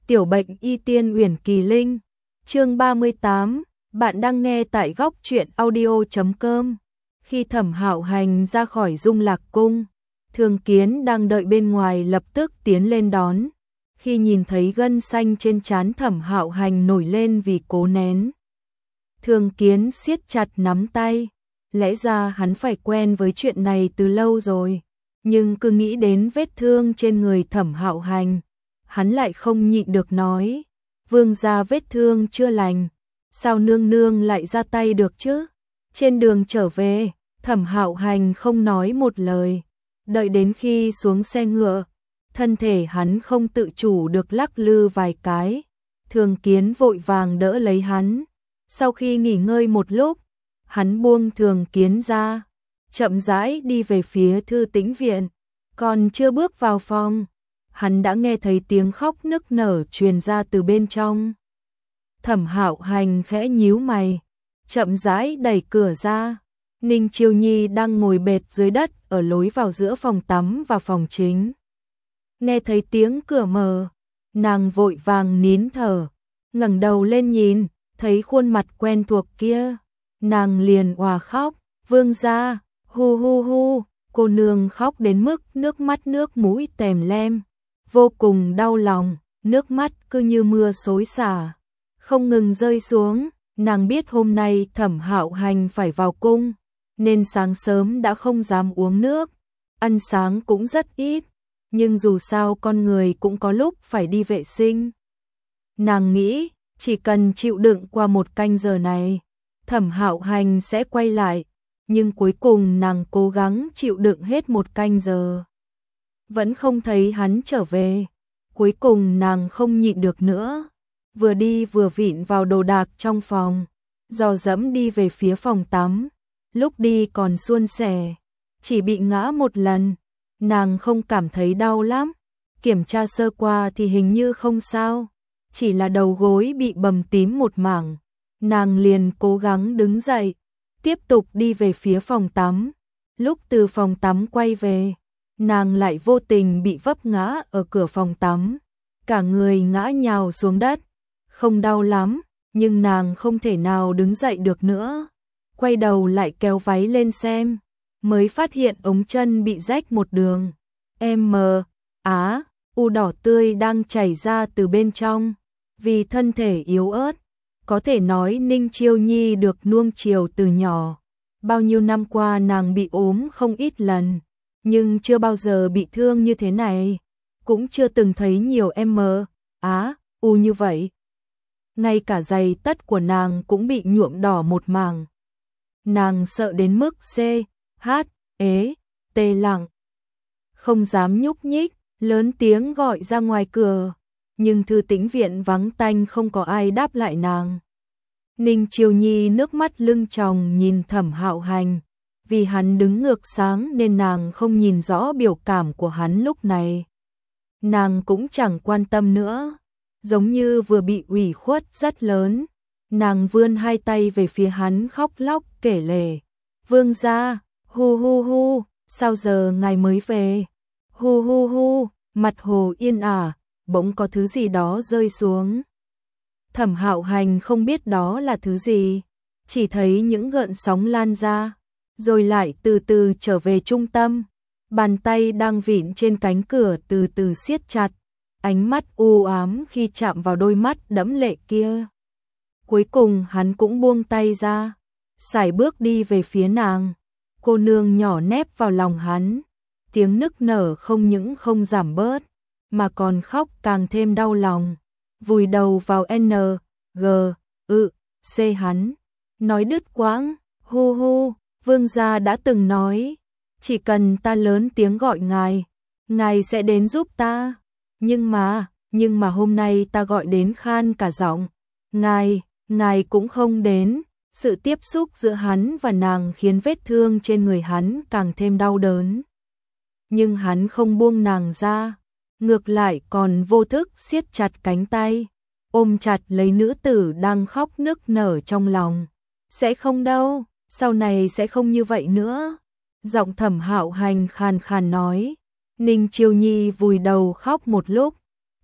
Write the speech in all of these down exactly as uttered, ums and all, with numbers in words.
Tiểu bệnh y tiên Uyển Kỳ Linh, chương ba mươi tám, bạn đang nghe tại góc truyện audio chấm com. Khi Thẩm Hạo Hành ra khỏi Dung Lạc cung, Thường Kiến đang đợi bên ngoài lập tức tiến lên đón. Khi nhìn thấy gân xanh trên trán Thẩm Hạo Hành nổi lên vì cố nén, Thường Kiến siết chặt nắm tay. Lẽ ra hắn phải quen với chuyện này từ lâu rồi, nhưng cứ nghĩ đến vết thương trên người Thẩm Hạo Hành, hắn lại không nhịn được nói: "Vương gia vết thương chưa lành, sao nương nương lại ra tay được chứ?" Trên đường trở về, Thẩm Hạo Hành không nói một lời, đợi đến khi xuống xe ngựa, thân thể hắn không tự chủ được lắc lư vài cái. Thường Kiến vội vàng đỡ lấy hắn. Sau khi nghỉ ngơi một lúc, hắn buông Thường Kiến ra, chậm rãi đi về phía Thư Tĩnh viện. Còn chưa bước vào phòng, hắn đã nghe thấy tiếng khóc nức nở truyền ra từ bên trong. Thẩm Hạo Hành khẽ nhíu mày, chậm rãi đẩy cửa ra. Ninh Chiêu Nhi đang ngồi bệt dưới đất ở lối vào giữa phòng tắm và phòng chính. Nghe thấy tiếng cửa mở, nàng vội vàng nín thở, ngẩng đầu lên nhìn, thấy khuôn mặt quen thuộc kia, nàng liền òa khóc: "Vương gia!" Hu hu hu, cô nương khóc đến mức nước mắt nước mũi tèm lem, vô cùng đau lòng, nước mắt cứ như mưa xối xả, không ngừng rơi xuống. Nàng biết hôm nay Thẩm Hạo Hành phải vào cung, nên sáng sớm đã không dám uống nước, ăn sáng cũng rất ít, nhưng dù sao con người cũng có lúc phải đi vệ sinh. Nàng nghĩ, chỉ cần chịu đựng qua một canh giờ này, Thẩm Hạo Hành sẽ quay lại, nhưng cuối cùng nàng cố gắng chịu đựng hết một canh giờ. Vẫn không thấy hắn trở về, cuối cùng nàng không nhịn được nữa, vừa đi vừa vịn vào đồ đạc trong phòng, dò dẫm đi về phía phòng tắm. Lúc đi còn suôn sẻ, chỉ bị ngã một lần, nàng không cảm thấy đau lắm, kiểm tra sơ qua thì hình như không sao, chỉ là đầu gối bị bầm tím một mảng. Nàng liền cố gắng đứng dậy, tiếp tục đi về phía phòng tắm. Lúc từ phòng tắm quay về, nàng lại vô tình bị vấp ngã ở cửa phòng tắm, cả người ngã nhào xuống đất. Không đau lắm, nhưng nàng không thể nào đứng dậy được nữa. Quay đầu lại kéo váy lên xem, mới phát hiện ống chân bị rách một đường. M, á, u đỏ tươi đang chảy ra từ bên trong. Vì thân thể yếu ớt, có thể nói Ninh Chiêu Nhi được nuông chiều từ nhỏ. Bao nhiêu năm qua nàng bị ốm không ít lần, nhưng chưa bao giờ bị thương như thế này, cũng chưa từng thấy nhiều M, á, u như vậy. Ngay cả giày tất của nàng cũng bị nhuộm đỏ một mảng. Nàng sợ đến mức C, H, ế, tê lặng, không dám nhúc nhích, lớn tiếng gọi ra ngoài cửa, nhưng Thư Tĩnh viện vắng tanh không có ai đáp lại nàng. Ninh Chiêu Nhi nước mắt lưng tròng nhìn Thẩm Hạo Hành, vì hắn đứng ngược sáng nên nàng không nhìn rõ biểu cảm của hắn lúc này. Nàng cũng chẳng quan tâm nữa, giống như vừa bị ủy khuất rất lớn. Nàng vươn hai tay về phía hắn khóc lóc kể lể: "Vương gia, hu hu hu, sao giờ ngài mới về? Hu hu hu." Mặt hồ yên ả, bỗng có thứ gì đó rơi xuống. Thẩm Hạo Hành không biết đó là thứ gì, chỉ thấy những gợn sóng lan ra, rồi lại từ từ trở về trung tâm. Bàn tay đang vịn trên cánh cửa từ từ siết chặt, ánh mắt u ám khi chạm vào đôi mắt đẫm lệ kia. Cuối cùng hắn cũng buông tay ra, sải bước đi về phía nàng. Cô nương nhỏ nép vào lòng hắn, tiếng nức nở không những không giảm bớt, mà còn khóc càng thêm đau lòng, vùi đầu vào N, G, ự, C hắn. Nói đứt quãng: "Hu hu, vương gia đã từng nói, chỉ cần ta lớn tiếng gọi ngài, ngài sẽ đến giúp ta. Nhưng mà, nhưng mà hôm nay ta gọi đến khan cả giọng, ngài, ngài cũng không đến." Sự tiếp xúc giữa hắn và nàng khiến vết thương trên người hắn càng thêm đau đớn. Nhưng hắn không buông nàng ra, ngược lại còn vô thức siết chặt cánh tay, ôm chặt lấy nữ tử đang khóc nức nở trong lòng. "Sẽ không đâu, sau này sẽ không như vậy nữa." Giọng Thẩm Hạo Hành khàn khàn nói. Ninh Chiêu Nhi vùi đầu khóc một lúc,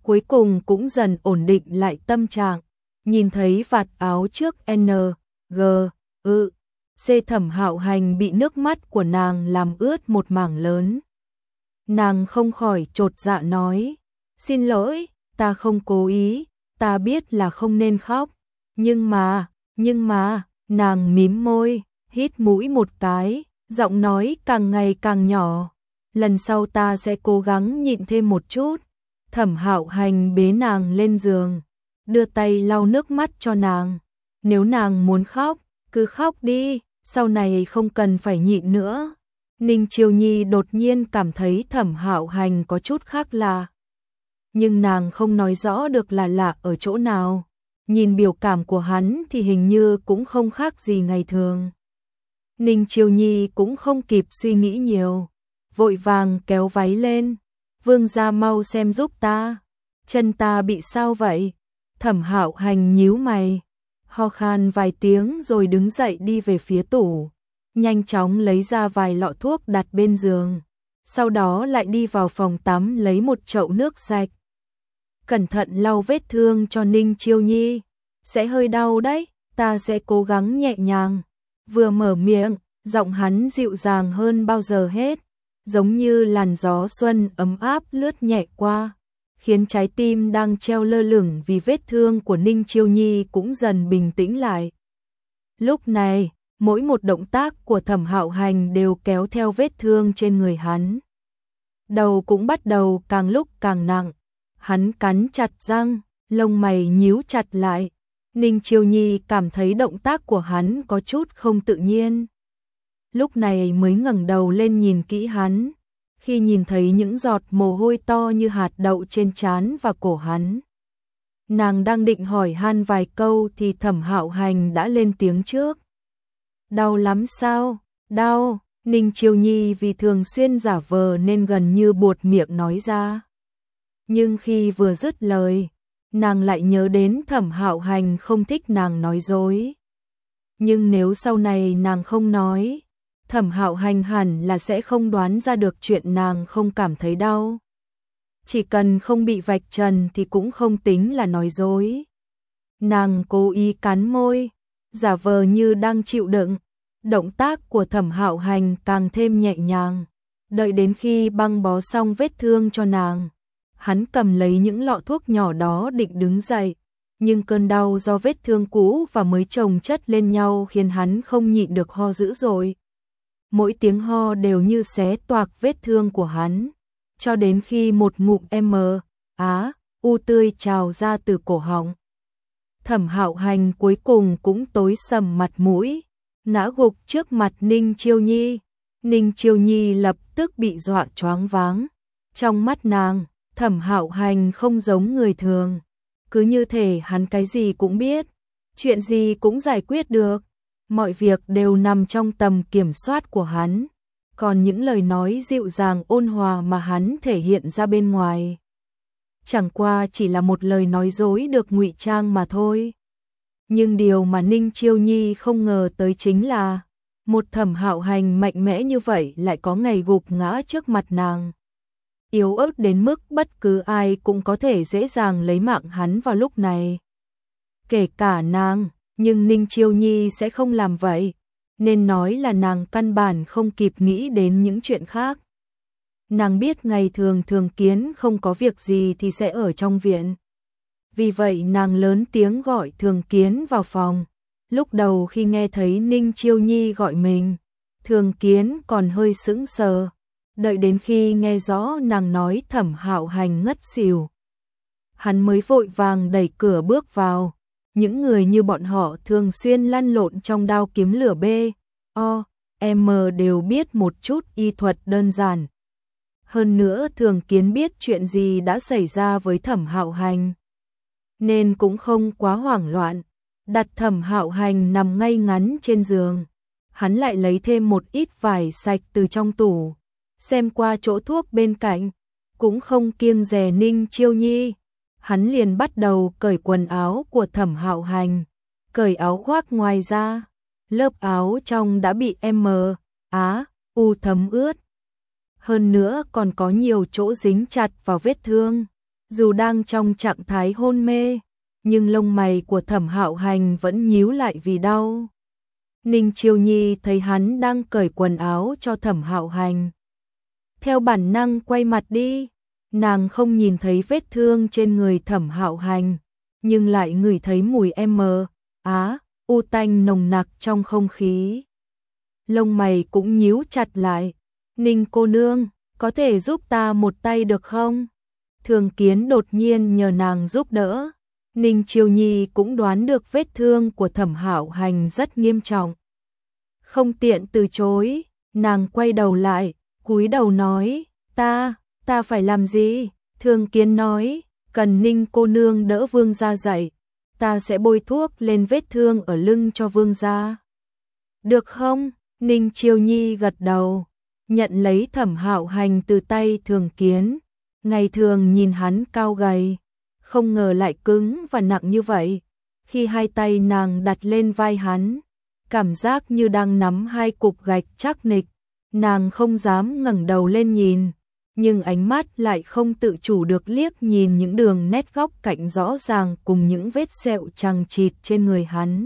cuối cùng cũng dần ổn định lại tâm trạng, nhìn thấy vạt áo trước N, G, ư, C Thẩm Hạo Hành bị nước mắt của nàng làm ướt một mảng lớn. Nàng không khỏi chột dạ nói, xin lỗi, ta không cố ý, ta biết là không nên khóc, nhưng mà, nhưng mà, nàng mím môi, hít mũi một cái, giọng nói càng ngày càng nhỏ, lần sau ta sẽ cố gắng nhịn thêm một chút. Thẩm Hạo Hành bế nàng lên giường, đưa tay lau nước mắt cho nàng, nếu nàng muốn khóc, cứ khóc đi, sau này không cần phải nhịn nữa. Ninh Chiêu Nhi đột nhiên cảm thấy Thẩm Hạo Hành có chút khác lạ, nhưng nàng không nói rõ được là lạ ở chỗ nào. Nhìn biểu cảm của hắn thì hình như cũng không khác gì ngày thường. Ninh Chiêu Nhi cũng không kịp suy nghĩ nhiều, vội vàng kéo váy lên, vương gia mau xem giúp ta, chân ta bị sao vậy? Thẩm Hạo Hành nhíu mày, ho khan vài tiếng rồi đứng dậy đi về phía tủ, nhanh chóng lấy ra vài lọ thuốc đặt bên giường, sau đó lại đi vào phòng tắm lấy một chậu nước sạch. Cẩn thận lau vết thương cho Ninh Chiêu Nhi, sẽ hơi đau đấy, ta sẽ cố gắng nhẹ nhàng. Vừa mở miệng, giọng hắn dịu dàng hơn bao giờ hết, giống như làn gió xuân ấm áp lướt nhẹ qua, khiến trái tim đang treo lơ lửng vì vết thương của Ninh Chiêu Nhi cũng dần bình tĩnh lại. Lúc này, mỗi một động tác của Thẩm Hạo Hành đều kéo theo vết thương trên người hắn. Đầu cũng bắt đầu càng lúc càng nặng, hắn cắn chặt răng, lông mày nhíu chặt lại. Ninh Chiêu Nhi cảm thấy động tác của hắn có chút không tự nhiên. Lúc này mới ngẩng đầu lên nhìn kỹ hắn, khi nhìn thấy những giọt mồ hôi to như hạt đậu trên trán và cổ hắn. Nàng đang định hỏi han vài câu thì Thẩm Hạo Hành đã lên tiếng trước. Đau lắm sao? Đau. Ninh Chiêu Nhi vì thường xuyên giả vờ nên gần như buột miệng nói ra. Nhưng khi vừa dứt lời, nàng lại nhớ đến Thẩm Hạo Hành không thích nàng nói dối. Nhưng nếu sau này nàng không nói, Thẩm Hạo Hành hẳn là sẽ không đoán ra được chuyện nàng không cảm thấy đau. Chỉ cần không bị vạch trần thì cũng không tính là nói dối. Nàng cố ý cắn môi, giả vờ như đang chịu đựng. Động tác của Thẩm Hạo Hành càng thêm nhẹ nhàng. Đợi đến khi băng bó xong vết thương cho nàng, hắn cầm lấy những lọ thuốc nhỏ đó định đứng dậy, nhưng cơn đau do vết thương cũ và mới chồng chất lên nhau khiến hắn không nhịn được ho dữ dội. Mỗi tiếng ho đều như xé toạc vết thương của hắn, cho đến khi một ngụm M, á, u tươi trào ra từ cổ họng. Thẩm Hạo Hành cuối cùng cũng tối sầm mặt mũi, ngã gục trước mặt Ninh Chiêu Nhi. Ninh Chiêu Nhi lập tức bị dọa choáng váng. Trong mắt nàng, Thẩm Hạo Hành không giống người thường, cứ như thể hắn cái gì cũng biết, chuyện gì cũng giải quyết được, mọi việc đều nằm trong tầm kiểm soát của hắn. Còn những lời nói dịu dàng ôn hòa mà hắn thể hiện ra bên ngoài, chẳng qua chỉ là một lời nói dối được ngụy trang mà thôi. Nhưng điều mà Ninh Chiêu Nhi không ngờ tới chính là một Thẩm Hạo Hành mạnh mẽ như vậy lại có ngày gục ngã trước mặt nàng. Yếu ớt đến mức bất cứ ai cũng có thể dễ dàng lấy mạng hắn vào lúc này. Kể cả nàng, nhưng Ninh Chiêu Nhi sẽ không làm vậy, nên nói là nàng căn bản không kịp nghĩ đến những chuyện khác. Nàng biết ngày thường Thường Kiến không có việc gì thì sẽ ở trong viện. Vì vậy nàng lớn tiếng gọi Thường Kiến vào phòng. Lúc đầu khi nghe thấy Ninh Chiêu Nhi gọi mình, Thường Kiến còn hơi sững sờ. Đợi đến khi nghe rõ nàng nói Thẩm Hạo Hành ngất xỉu, hắn mới vội vàng đẩy cửa bước vào. Những người như bọn họ thường xuyên lăn lộn trong đao kiếm lửa B, O, M đều biết một chút y thuật đơn giản. Hơn nữa Thường Kiến biết chuyện gì đã xảy ra với Thẩm Hạo Hành, nên cũng không quá hoảng loạn. Đặt Thẩm Hạo Hành nằm ngay ngắn trên giường, hắn lại lấy thêm một ít vải sạch từ trong tủ, xem qua chỗ thuốc bên cạnh, cũng không kiêng dè Ninh Chiêu Nhi. Hắn liền bắt đầu cởi quần áo của Thẩm Hạo Hành, cởi áo khoác ngoài ra, lớp áo trong đã bị M, á, u thấm ướt. Hơn nữa còn có nhiều chỗ dính chặt vào vết thương. Dù đang trong trạng thái hôn mê, nhưng lông mày của Thẩm Hạo Hành vẫn nhíu lại vì đau. Ninh Chiêu Nhi thấy hắn đang cởi quần áo cho Thẩm Hạo Hành. Theo bản năng quay mặt đi, nàng không nhìn thấy vết thương trên người Thẩm Hạo Hành, nhưng lại ngửi thấy mùi M, á, u tanh nồng nặc trong không khí. Lông mày cũng nhíu chặt lại. Ninh cô nương, có thể giúp ta một tay được không? Thường Kiến đột nhiên nhờ nàng giúp đỡ. Ninh Chiêu Nhi cũng đoán được vết thương của Thẩm Hạo Hành rất nghiêm trọng. Không tiện từ chối, nàng quay đầu lại, cúi đầu nói, ta, ta phải làm gì? Thường Kiến nói, cần Ninh cô nương đỡ vương gia dậy, ta sẽ bôi thuốc lên vết thương ở lưng cho vương gia. Được không? Ninh Chiêu Nhi gật đầu, nhận lấy Thẩm Hạo Hành từ tay Thường Kiến. Ngày thường nhìn hắn cao gầy, không ngờ lại cứng và nặng như vậy. Khi hai tay nàng đặt lên vai hắn, cảm giác như đang nắm hai cục gạch chắc nịch. Nàng không dám ngẩng đầu lên nhìn, nhưng ánh mắt lại không tự chủ được liếc nhìn những đường nét góc cạnh rõ ràng cùng những vết sẹo chằng chịt trên người hắn.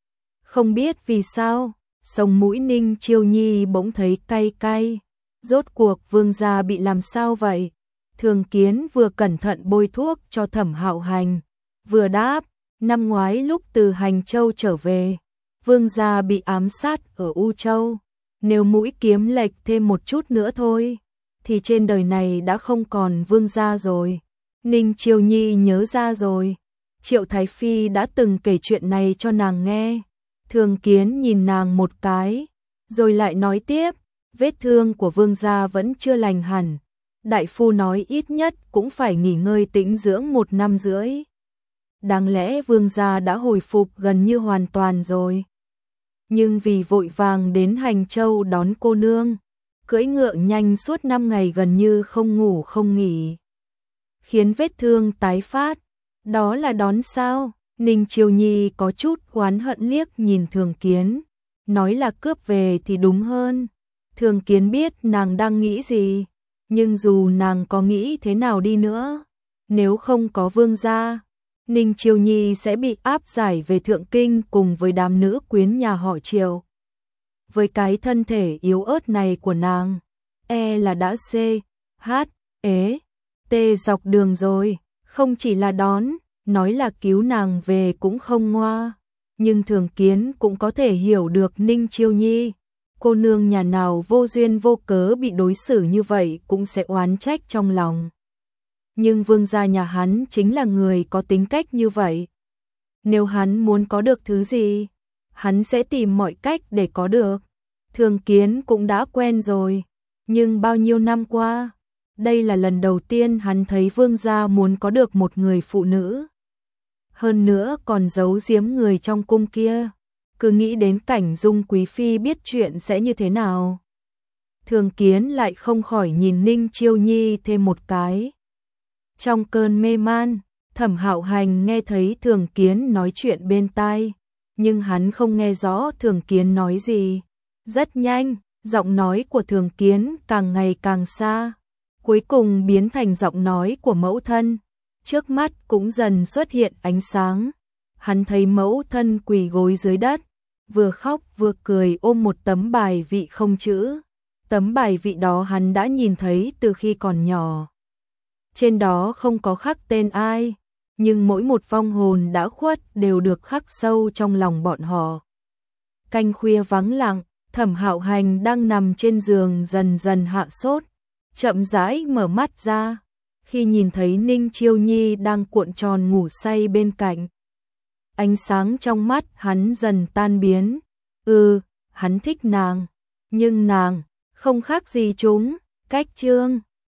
Không biết vì sao, sống mũi Ninh Chiêu Nhi bỗng thấy cay cay. Rốt cuộc vương gia bị làm sao vậy? Thường Kiến vừa cẩn thận bôi thuốc cho Thẩm Hạo Hành, vừa đáp, năm ngoái lúc từ Hành Châu trở về, vương gia bị ám sát ở U Châu. Nếu mũi kiếm lệch thêm một chút nữa thôi, thì trên đời này đã không còn vương gia rồi. Ninh Chiêu Nhi nhớ ra rồi, Triệu Thái Phi đã từng kể chuyện này cho nàng nghe. Thường Kiến nhìn nàng một cái, rồi lại nói tiếp, vết thương của vương gia vẫn chưa lành hẳn. Đại phu nói ít nhất cũng phải nghỉ ngơi tĩnh dưỡng một năm rưỡi. Đáng lẽ vương gia đã hồi phục gần như hoàn toàn rồi. Nhưng vì vội vàng đến Hành Châu đón cô nương, cưỡi ngựa nhanh suốt năm ngày gần như không ngủ không nghỉ, khiến vết thương tái phát. Đó là đón sao? Ninh Chiêu Nhi có chút oán hận liếc nhìn Thường Kiến, nói là cướp về thì đúng hơn. Thường Kiến biết nàng đang nghĩ gì, nhưng dù nàng có nghĩ thế nào đi nữa, nếu không có vương gia, Ninh Chiêu Nhi sẽ bị áp giải về Thượng Kinh cùng với đám nữ quyến nhà họ Triệu. Với cái thân thể yếu ớt này của nàng, e là đã C, H, ế, T dọc đường rồi, không chỉ là đón, nói là cứu nàng về cũng không ngoa. Nhưng Thường Kiến cũng có thể hiểu được Ninh Chiêu Nhi. Cô nương nhà nào vô duyên vô cớ bị đối xử như vậy cũng sẽ oán trách trong lòng. Nhưng vương gia nhà hắn chính là người có tính cách như vậy. Nếu hắn muốn có được thứ gì, hắn sẽ tìm mọi cách để có được. Thường Kiến cũng đã quen rồi, nhưng bao nhiêu năm qua, đây là lần đầu tiên hắn thấy vương gia muốn có được một người phụ nữ. Hơn nữa còn giấu giếm người trong cung kia. Cứ nghĩ đến cảnh Dung Quý Phi biết chuyện sẽ như thế nào. Thường Kiến lại không khỏi nhìn Ninh Chiêu Nhi thêm một cái. Trong cơn mê man, Thẩm Hạo Hành nghe thấy Thường Kiến nói chuyện bên tai, nhưng hắn không nghe rõ Thường Kiến nói gì. Rất nhanh, giọng nói của Thường Kiến càng ngày càng xa, cuối cùng biến thành giọng nói của mẫu thân. Trước mắt cũng dần xuất hiện ánh sáng. Hắn thấy mẫu thân quỳ gối dưới đất, vừa khóc vừa cười ôm một tấm bài vị không chữ. Tấm bài vị đó hắn đã nhìn thấy từ khi còn nhỏ. Trên đó không có khắc tên ai, nhưng mỗi một vong hồn đã khuất đều được khắc sâu trong lòng bọn họ. Canh khuya vắng lặng, Thẩm Hạo Hành đang nằm trên giường dần dần hạ sốt, chậm rãi mở mắt ra, khi nhìn thấy Ninh Chiêu Nhi đang cuộn tròn ngủ say bên cạnh. Ánh sáng trong mắt hắn dần tan biến. Ừ, hắn thích nàng, nhưng nàng không khác gì chúng. Cách chương